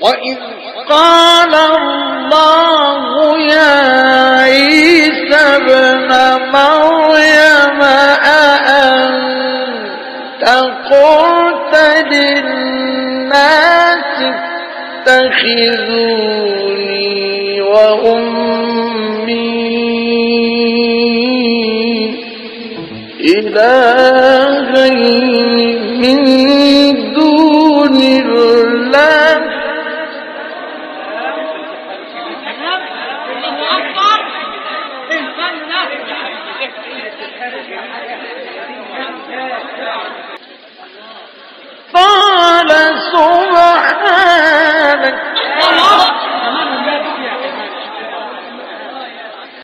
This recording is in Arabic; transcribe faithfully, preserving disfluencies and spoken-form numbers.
وإذ قال الله يا عيسى ابن مريم أأنت قلت للناس اتخذوني وأمي إلهين من دون الله قال سبحانك